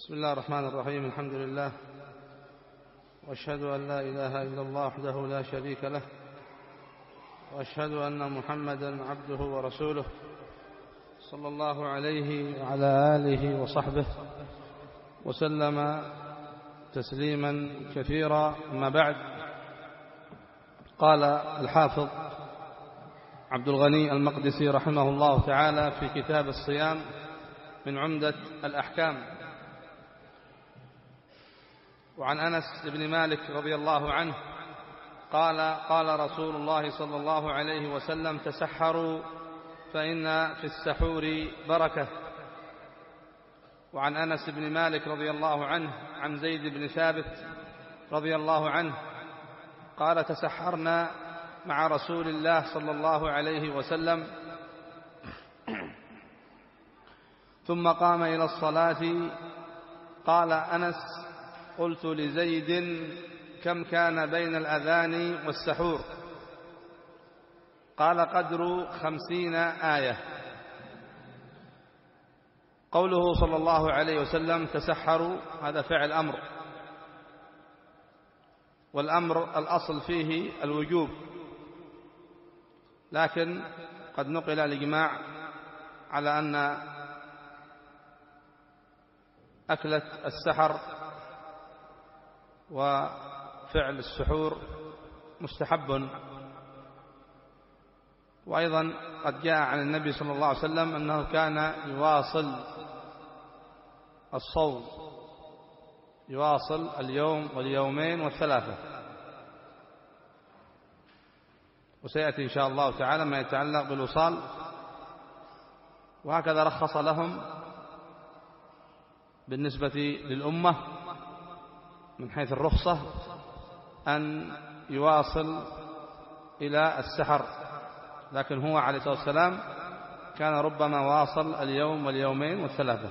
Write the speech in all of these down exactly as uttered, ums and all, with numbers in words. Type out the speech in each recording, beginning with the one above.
بسم الله الرحمن الرحيم. الحمد لله، وأشهد أن لا إله إلا الله وحده لا شريك له، وأشهد أن محمدا عبده ورسوله صلى الله عليه وعلى آله وصحبه وسلم تسليما كثيرا. أما بعد، قال الحافظ عبد الغني المقدسي رحمه الله تعالى في كتاب الصيام من عمدة الأحكام: وعن أنس بن مالك رضي الله عنه قال: قال رسول الله صلى الله عليه وسلم: تسحروا فإن في السحور بركة. وعن أنس بن مالك رضي الله عنه عن زيد بن ثابت رضي الله عنه قال: تسحرنا مع رسول الله صلى الله عليه وسلم ثم قام إلى الصلاة. قال أنس: قلت لزيد: كم كان بين الأذان والسحور؟ قال: قدر خمسين آية. قوله صلى الله عليه وسلم تسحروا، هذا فعل أمر، والأمر الأصل فيه الوجوب، لكن قد نقل الإجماع على أن أكلة السحر وفعل السحور مستحب. وأيضا قد جاء عن النبي صلى الله عليه وسلم أنه كان يواصل الصوم، يواصل اليوم واليومين والثلاثة. وسيأتي إن شاء الله تعالى ما يتعلق بالوصال. وهكذا رخص لهم بالنسبة للأمة من حيث الرخصة أن يواصل إلى السحر، لكن هو عليه الصلاة والسلام كان ربما واصل اليوم واليومين والثلاثة.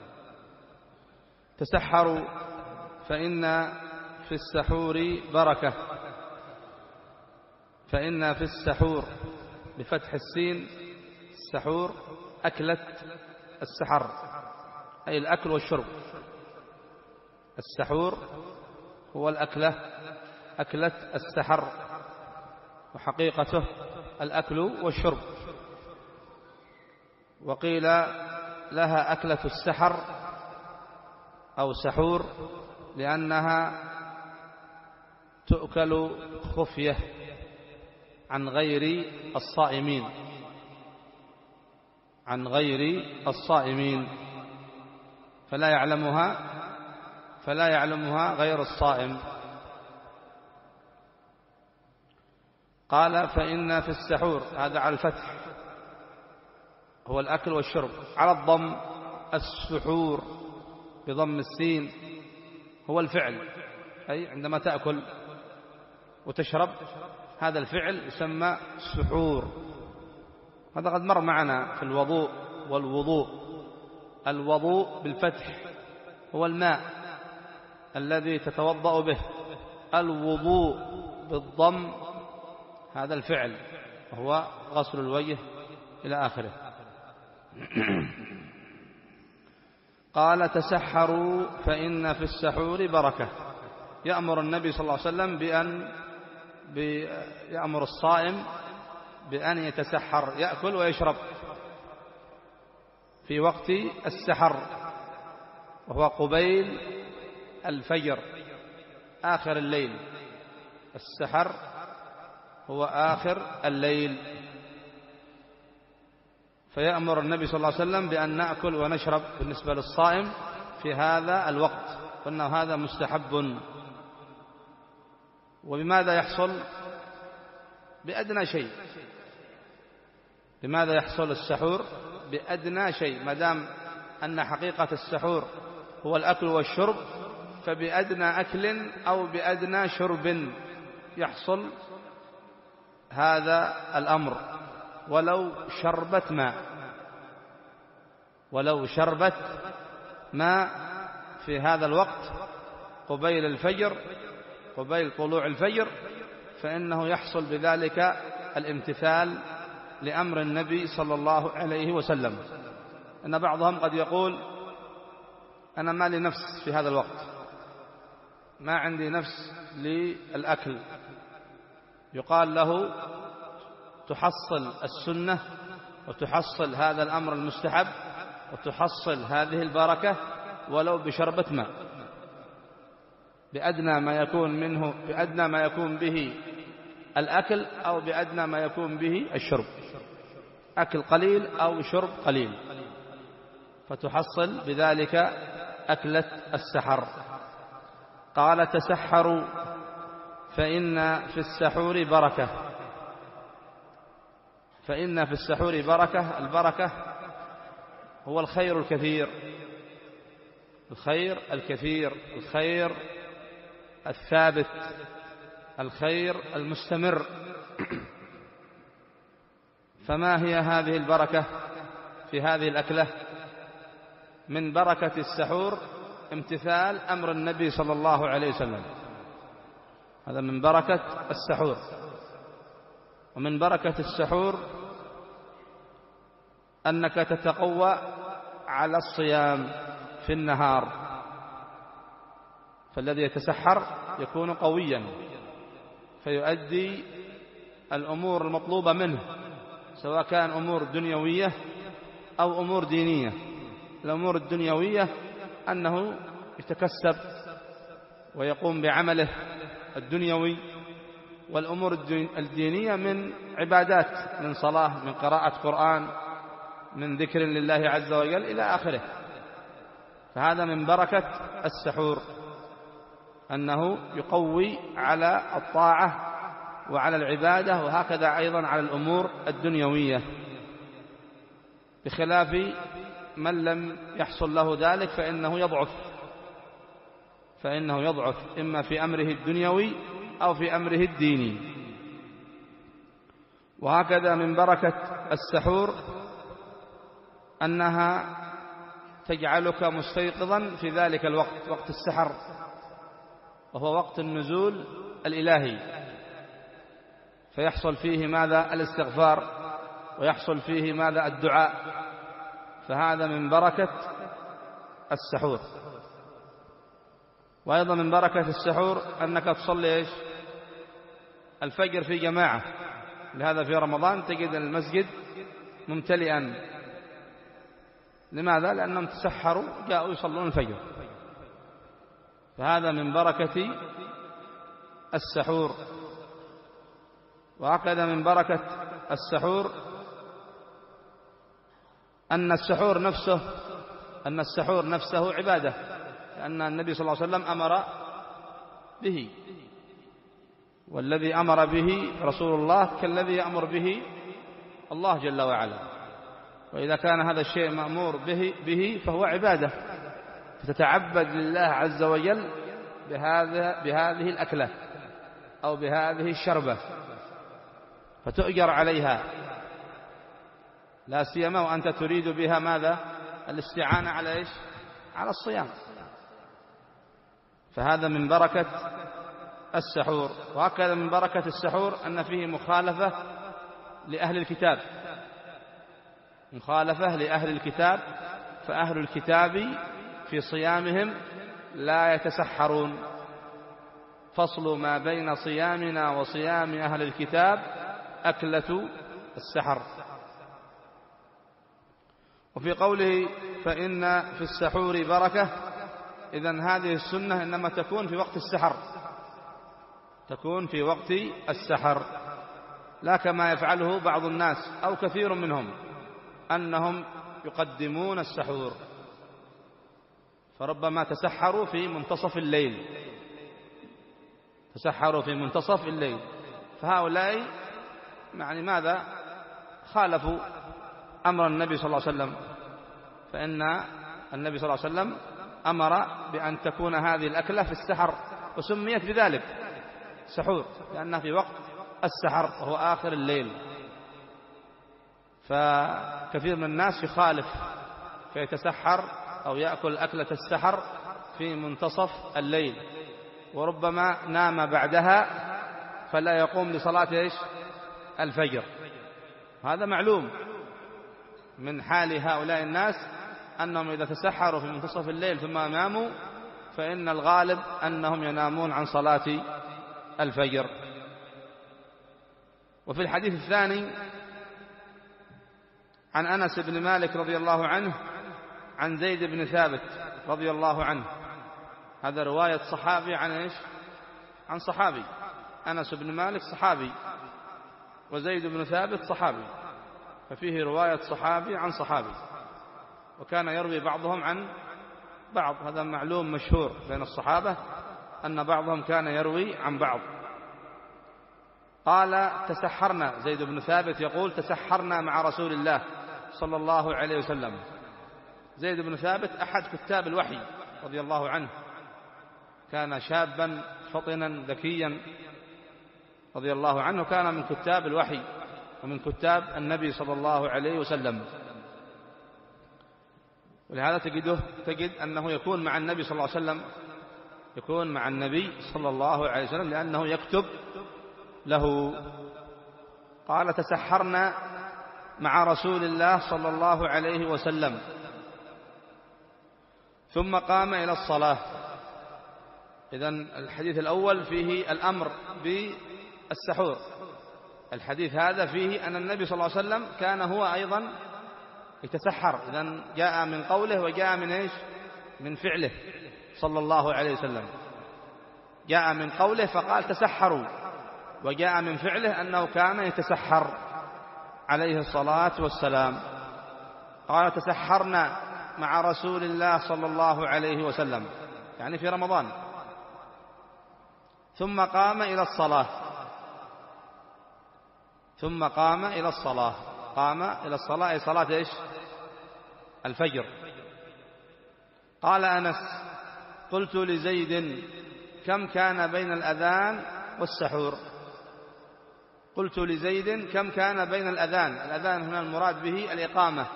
تسحروا فإن في السحور بركة. فإن في السحور بفتح السين، السحور أكلة السحر، أي الأكل والشرب. السحور هو الأكلة، أكلة السحر، وحقيقته الأكل والشرب. وقيل لها أكلة السحر أو سحور لأنها تؤكل خفية عن غير الصائمين، عن غير الصائمين، فلا يعلمها فلا يعلمها غير الصائم. قال: فإن في السحور، هذا على الفتح، هو الأكل والشرب. على الضم السحور بضم السين هو الفعل، أي عندما تأكل وتشرب، هذا الفعل يسمى سحور. هذا قد مر معنا في الوضوء والوضوء. الوضوء بالفتح هو الماء الذي تتوضأ به. الوضوء بالضم هذا الفعل، وهو غسل الوجه إلى آخره. قال: تسحروا فإن في السحور بركة. يأمر النبي صلى الله عليه وسلم بأن يأمر الصائم بأن يتسحر، يأكل ويشرب في وقت السحر، وهو قبيل الفجر، آخر الليل. السحر هو آخر الليل. فيأمر النبي صلى الله عليه وسلم بأن نأكل ونشرب بالنسبة للصائم في هذا الوقت، وأنه هذا مستحب. وبماذا يحصل؟ بأدنى شيء. لماذا يحصل السحور؟ بأدنى شيء. ما دام أن حقيقة السحور هو الأكل والشرب، فبأدنى أكل أو بأدنى شرب يحصل هذا الأمر، ولو شربت ماء، ولو شربت ماء في هذا الوقت قبيل الفجر، قبيل طلوع الفجر، فإنه يحصل بذلك الامتثال لأمر النبي صلى الله عليه وسلم. أن بعضهم قد يقول: أنا ما لي نفس في هذا الوقت، ما عندي نفس للأكل، يقال له تحصل السنة وتحصل هذا الأمر المستحب وتحصل هذه البركة ولو بشربة ماء، بأدنى ما يكون منه، بأدنى ما يكون به الأكل أو بأدنى ما يكون به الشرب، أكل قليل أو شرب قليل، فتحصل بذلك أكلة السحر. قال تسحروا فإن في السحور بركة، فإن في السحور بركة. البركة هو الخير الكثير، الخير الكثير، الخير الثابت، الخير المستمر. فما هي هذه البركة في هذه الأكلة؟ من بركة السحور امتثال أمر النبي صلى الله عليه وسلم، هذا من بركة السحور. ومن بركة السحور أنك تتقوى على الصيام في النهار، فالذي يتسحر يكون قويا فيؤدي الأمور المطلوبة منه، سواء كان أمور دنيوية أو أمور دينية. الأمور الدنيوية أنه يتكسب ويقوم بعمله الدنيوي، والأمور الدينية من عبادات، من صلاة، من قراءة قرآن، من ذكر لله عز وجل إلى آخره. فهذا من بركة السحور أنه يقوي على الطاعة وعلى العبادة، وهكذا أيضا على الأمور الدنيوية، بخلاف من لم يحصل له ذلك فإنه يضعف، فإنه يضعف إما في أمره الدنيوي أو في أمره الديني. وهكذا من بركة السحور أنها تجعلك مستيقظا في ذلك الوقت، وقت السحر، وهو وقت النزول الإلهي، فيحصل فيه ماذا؟ الاستغفار، ويحصل فيه ماذا؟ الدعاء. فهذا من بركة السحور. وأيضا من بركة السحور أنك تصلي إيش؟ الفجر في جماعة. لهذا في رمضان تجد المسجد ممتلئا. لماذا؟ لأنهم تسحروا جاءوا يصلون الفجر. فهذا من بركة السحور. وهكذا من بركة السحور أن السحور نفسه أن السحور نفسه عبادة، لأن النبي صلى الله عليه وسلم أمر به، والذي أمر به رسول الله كالذي يأمر به الله جل وعلا. وإذا كان هذا الشيء مأمور به, به فهو عبادة، فتتعبد لله عز وجل بهذا بهذه الأكلة أو بهذه الشربة، فتؤجر عليها، لا سيما وأنت تريد بها ماذا؟ الاستعانة على إيش؟ على الصيام. فهذا من بركة السحور. وهكذا من بركة السحور أن فيه مخالفة لأهل الكتاب، مخالفة لأهل الكتاب، فأهل الكتاب في صيامهم لا يتسحرون. فصل ما بين صيامنا وصيام أهل الكتاب أكلة السحر. وفي قوله فإن في السحور بركة، إذن هذه السنة إنما تكون في وقت السحر، تكون في وقت السحر، لا كما يفعله بعض الناس أو كثير منهم أنهم يقدمون السحور، فربما تسحروا في منتصف الليل، تسحروا في منتصف الليل. فهؤلاء يعني ماذا؟ خالفوا أمر النبي صلى الله عليه وسلم، فإن النبي صلى الله عليه وسلم أمر بأن تكون هذه الأكلة في السحر، وسميت بذلك سحور لأنها في وقت السحر وهو آخر الليل. فكثير من الناس يخالف فيتسحر أو يأكل أكلة السحر في منتصف الليل، وربما نام بعدها فلا يقوم لصلاة إيش؟ الفجر. هذا معلوم من حال هؤلاء الناس أنهم إذا تسحروا في منتصف الليل ثم ناموا فإن الغالب أنهم ينامون عن صلاة الفجر. وفي الحديث الثاني عن أنس بن مالك رضي الله عنه عن زيد بن ثابت رضي الله عنه، هذا رواية صحابي عن إيش؟ عن صحابي. أنس بن مالك صحابي وزيد بن ثابت صحابي، ففيه رواية صحابي عن صحابي، وكان يروي بعضهم عن بعض. هذا معلوم مشهور بين الصحابة أن بعضهم كان يروي عن بعض. قال تسحرنا، زيد بن ثابت يقول تسحرنا مع رسول الله صلى الله عليه وسلم. زيد بن ثابت أحد كتاب الوحي رضي الله عنه، كان شابا فطنا ذكيا رضي الله عنه، كان من كتاب الوحي ومن كتاب النبي صلى الله عليه وسلم. ولهذا تجده تجد أنه يكون مع النبي صلى الله عليه وسلم، يكون مع النبي صلى الله عليه وسلم لأنه يكتب له. قال تسحرنا مع رسول الله صلى الله عليه وسلم ثم قام إلى الصلاة. إذن الحديث الأول فيه الأمر بالسحور، الحديث هذا فيه أن النبي صلى الله عليه وسلم كان هو أيضا يتسحر. إذن جاء من قوله وجاء من إيش؟ من فعله صلى الله عليه وسلم. جاء من قوله فقال تسحروا، وجاء من فعله أنه كان يتسحر عليه الصلاة والسلام. قال تسحرنا مع رسول الله صلى الله عليه وسلم، يعني في رمضان. ثم قام إلى الصلاة، ثم قام إلى الصلاة، قام إلى الصلاة أي صلاة إيش؟ الفجر. قال أنس قلت لزيد كم كان بين الأذان والسحور؟ قلت لزيد كم كان بين الأذان، الأذان هنا المراد به الإقامة.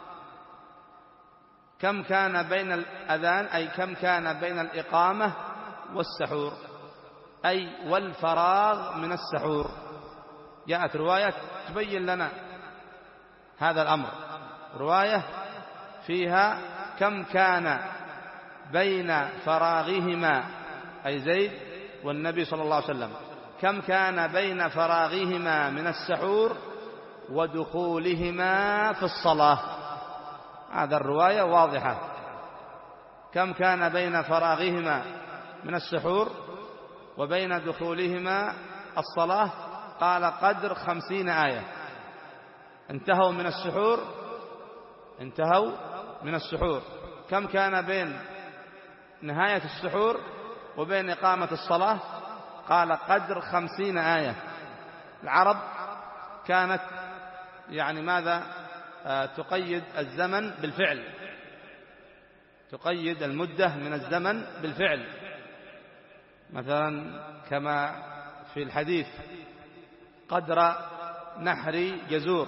كم كان بين الأذان أي كم كان بين الإقامة والسحور، أي والفراغ من السحور. جاءت رواية تبين لنا هذا الأمر، رواية فيها كم كان بين فراغهما أي زيد والنبي صلى الله عليه وسلم، كم كان بين فراغهما من السحور ودخولهما في الصلاة. هذا الرواية واضحة، كم كان بين فراغهما من السحور وبين دخولهما الصلاة. قال قدر خمسين آية. انتهوا من السحور، انتهوا من السحور. كم كان بين نهاية السحور وبين إقامة الصلاة؟ قال قدر خمسين آية. العرب كانت يعني ماذا؟ آه تقيد الزمن بالفعل، تقيد المدة من الزمن بالفعل. مثلا كما في الحديث قدر نحر جزور،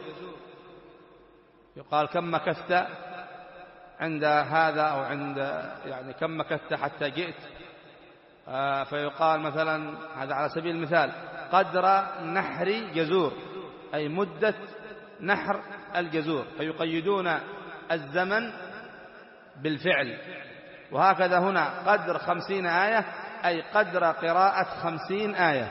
يقال كم مكثت عند هذا أو عند يعني كم مكثت حتى جئت، آه فيقال مثلا هذا على سبيل المثال قدر نحر جزور أي مدة نحر الجزور، فيقيدون الزمن بالفعل. وهكذا هنا قدر خمسين آية أي قدر قراءة خمسين آية.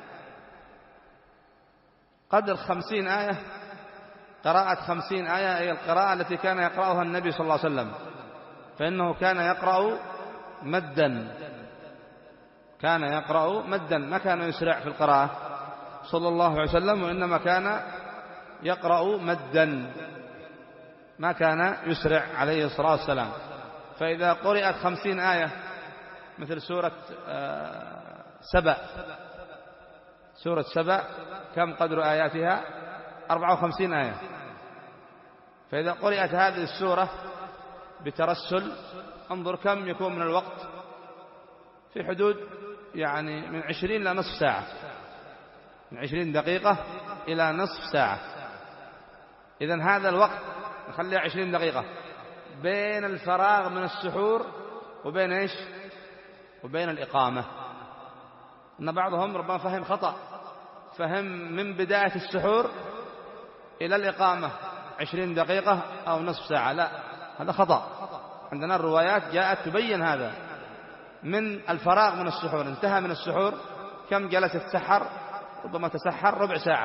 قدر خمسين آية، قراءة خمسين آية أي القراءة التي كان يقرأها النبي صلى الله عليه وسلم، فإنه كان يقرأ مدا، كان يقرأ مدا، ما كان يسرع في القراءة صلى الله عليه وسلم، وإنما كان يقرأ مدا، ما كان يسرع عليه الصلاة والسلام. فإذا قرأت خمسين آية مثل سورة سبأ، سورة سبأ كم قدر آياتها؟ أربعة وخمسين آية. فإذا قرأت هذه السورة بترسل انظر كم يكون من الوقت، في حدود يعني من عشرين إلى نصف ساعة، من عشرين دقيقة إلى نصف ساعة. إذن هذا الوقت نخليه عشرين دقيقة بين الفراغ من السحور وبين إيش؟ وبين الإقامة. أن بعضهم ربما فهم خطأ، فهم من بداية السحور إلى الإقامة عشرين دقيقة أو نصف ساعة، لا، هذا خطأ. عندنا الروايات جاءت تبين هذا. من الفراغ من السحور، انتهى من السحور، كم جلس يتسحر؟ ربما تسحر ربع ساعة،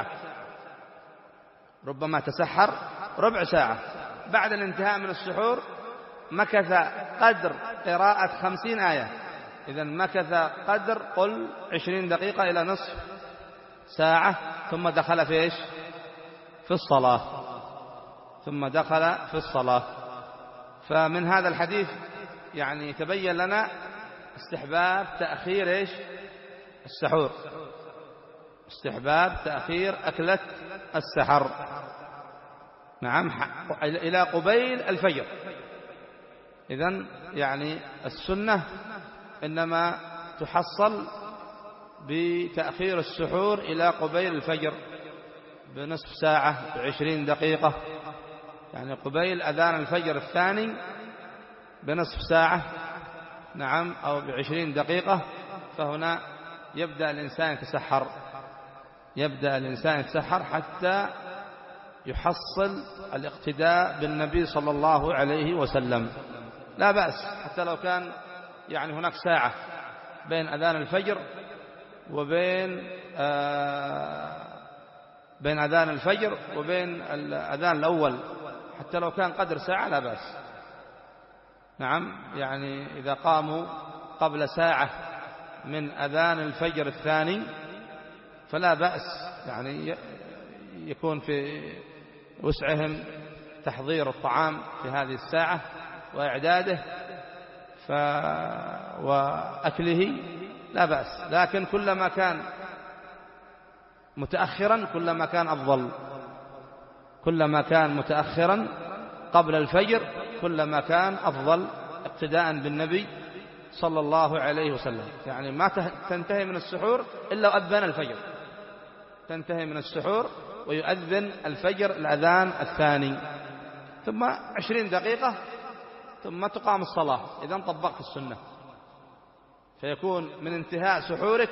ربما تسحر ربع ساعة. بعد الانتهاء من السحور مكث قدر قراءة خمسين آية، إذن مكث قدر قل عشرين دقيقة إلى نصف ساعة، ثم دخل في إيش؟ في الصلاة، ثم دخل في الصلاة. فمن هذا الحديث يعني تبين لنا استحباب تأخير إيش؟ السحور، استحباب تأخير أكلة السحر، نعم، إلى قبيل الفجر. إذن يعني السنة إنما تحصل بتأخير السحور إلى قبيل الفجر بنصف ساعة، بعشرين دقيقة، يعني قبيل أذان الفجر الثاني بنصف ساعة، نعم، أو بعشرين دقيقة. فهنا يبدأ الإنسان يتسحر، يبدأ الإنسان يتسحر حتى يحصل الاقتداء بالنبي صلى الله عليه وسلم. لا بأس حتى لو كان يعني هناك ساعة بين أذان الفجر وبين آه بين أذان الفجر وبين الأذان الأول، حتى لو كان قدر ساعة لا بأس، نعم. يعني إذا قاموا قبل ساعة من أذان الفجر الثاني فلا بأس، يعني يكون في وسعهم تحضير الطعام في هذه الساعة وإعداده ف... وأكله لا بأس. لكن كلما كان متأخرا كلما كان أفضل، كلما كان متأخرا قبل الفجر كلما كان أفضل اقتداء بالنبي صلى الله عليه وسلم. يعني ما تنتهي من السحور إلا وأذن الفجر، تنتهي من السحور ويؤذن الفجر الأذان الثاني، ثم عشرين دقيقة ثم تقام الصلاة. إذن طبقت السنة، فيكون من انتهاء سحورك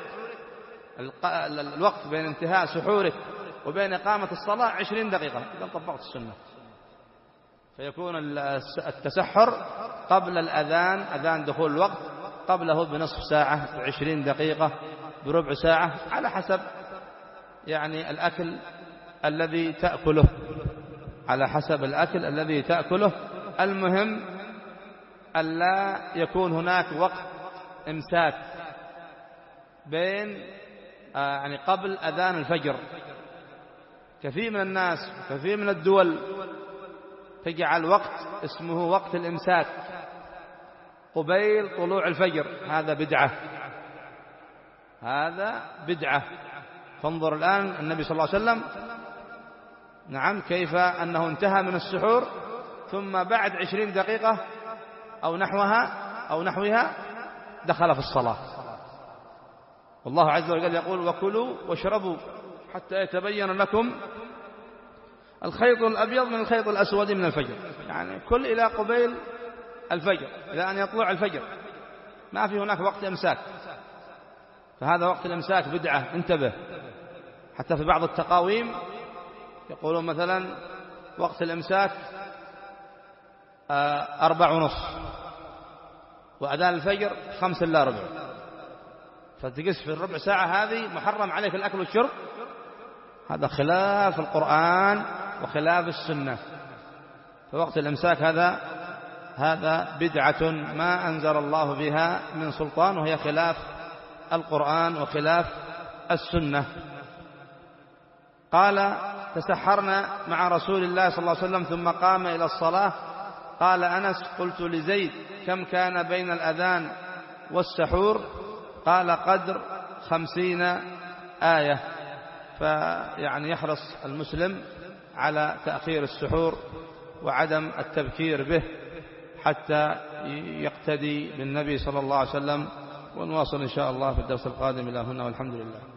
الوقت بين انتهاء سحورك وبين إقامة الصلاة عشرين دقيقة، إذن طبقت السنة. فيكون التسحر قبل الأذان، أذان دخول الوقت، قبله بنصف ساعة، بعشرين دقيقة، بربع ساعة، على حسب يعني الأكل الذي تأكله، على حسب الأكل الذي تأكله. المهم ألا يكون هناك وقت إمساك بين يعني قبل أذان الفجر. كثير من الناس كثير من الدول تجعل وقت اسمه وقت الإمساك قبيل طلوع الفجر، هذا بدعة، هذا بدعة. فانظر الآن النبي صلى الله عليه وسلم، نعم، كيف أنه انتهى من السحور ثم بعد عشرين دقيقة أو نحوها أو نحوها دخل في الصلاة. والله عز وجل يقول: وكلوا واشربوا حتى يتبين لكم الخيط الأبيض من الخيط الأسود من الفجر. يعني كل إلى قبيل الفجر، إلى أن يطلع الفجر، ما في هناك وقت إمساك. فهذا وقت الإمساك بدعة، انتبه. حتى في بعض التقاويم يقولون مثلا وقت الإمساك أربع ونص وأذان الفجر خمس إلا ربع، فتقس في الربع ساعة هذه محرم عليك الأكل والشرب. هذا خلاف القرآن وخلاف السنة. فوقت الإمساك هذا هذا بدعة ما أنزل الله بها من سلطان، وهي خلاف القرآن وخلاف السنة. قال: تسحرنا مع رسول الله صلى الله عليه وسلم ثم قام إلى الصلاة. قال أنس: قلت لزيد: كم كان بين الأذان والسحور؟ قال: قدر خمسين آية. فيعني يحرص المسلم على تأخير السحور وعدم التبكير به حتى يقتدي بالنبي صلى الله عليه وسلم. ونواصل إن شاء الله في الدرس القادم. إلى هنا والحمد لله.